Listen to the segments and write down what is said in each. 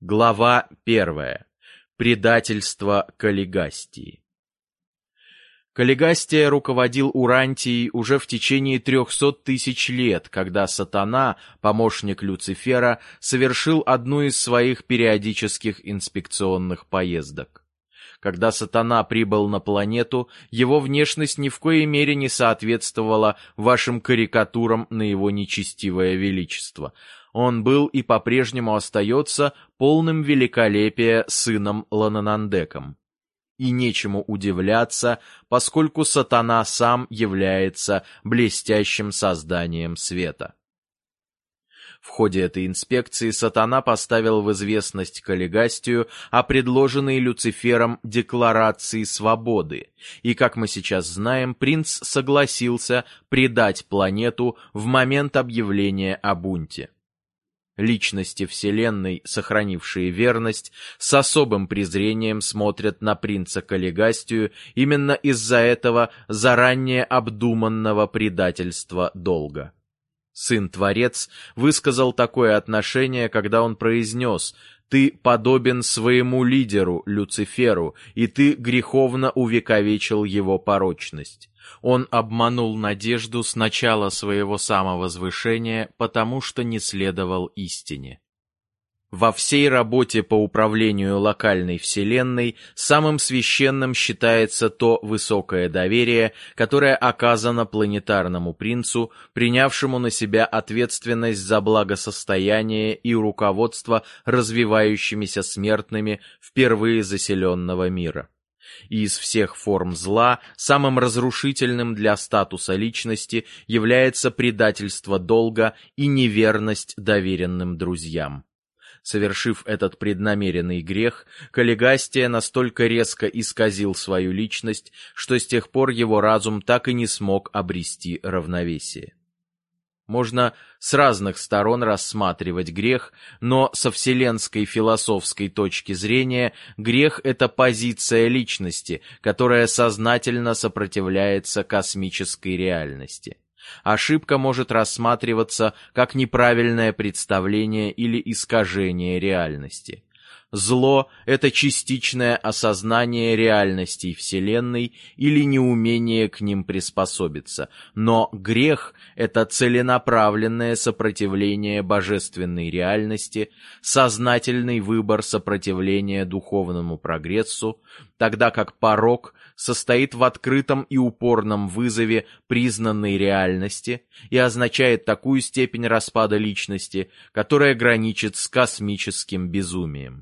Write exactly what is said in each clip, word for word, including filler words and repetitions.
Глава первая. Предательство Каллигастии. Каллигастия руководил Урантией уже в течение трехсот тысяч лет, когда Сатана, помощник Люцифера, совершил одну из своих периодических инспекционных поездок. Когда Сатана прибыл на планету, его внешность ни в коей мере не соответствовала вашим карикатурам на его нечестивое величество. Он был и по-прежнему остается полным великолепия сыном Лананандеком. И нечему удивляться, поскольку Сатана сам является блестящим созданием света. В ходе этой инспекции Сатана поставил в известность Каллигастию о предложенной Люцифером декларации свободы, и, как мы сейчас знаем, принц согласился предать планету в момент объявления о бунте. Личности Вселенной, сохранившие верность, с особым презрением смотрят на принца Каллигастию именно из-за этого заранее обдуманного предательства долга. Сын-творец высказал такое отношение, когда он произнес: «Ты подобен своему лидеру, Люциферу, и ты греховно увековечил его порочность». Он обманул надежду с начала своего самовозвышения, потому что не следовал истине. Во всей работе по управлению локальной вселенной самым священным считается то высокое доверие, которое оказано планетарному принцу, принявшему на себя ответственность за благосостояние и руководство развивающимися смертными впервые заселенного мира. И из всех форм зла самым разрушительным для статуса личности является предательство долга и неверность доверенным друзьям. Совершив этот преднамеренный грех, Каллигастия настолько резко исказил свою личность, что с тех пор его разум так и не смог обрести равновесие. Можно с разных сторон рассматривать грех, но со вселенской философской точки зрения грех — это позиция личности, которая сознательно сопротивляется космической реальности. Ошибка может рассматриваться как неправильное представление или искажение реальности. Зло — это частичное осознание реальностей Вселенной или неумение к ним приспособиться, но грех — это целенаправленное сопротивление божественной реальности, сознательный выбор сопротивления духовному прогрессу, тогда как порок состоит в открытом и упорном вызове признанной реальности и означает такую степень распада личности, которая граничит с космическим безумием.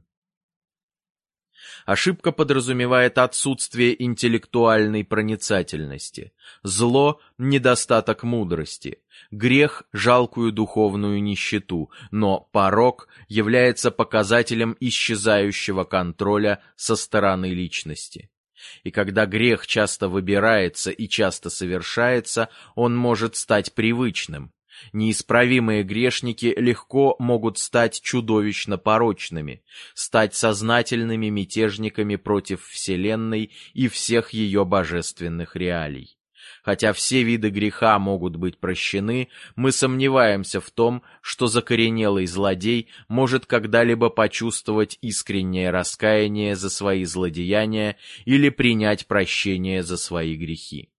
Ошибка подразумевает отсутствие интеллектуальной проницательности, зло — недостаток мудрости, грех — жалкую духовную нищету, но порок является показателем исчезающего контроля со стороны личности. И когда грех часто выбирается и часто совершается, он может стать привычным. Неисправимые грешники легко могут стать чудовищно порочными, стать сознательными мятежниками против Вселенной и всех ее божественных реалий. Хотя все виды греха могут быть прощены, мы сомневаемся в том, что закоренелый злодей может когда-либо почувствовать искреннее раскаяние за свои злодеяния или принять прощение за свои грехи.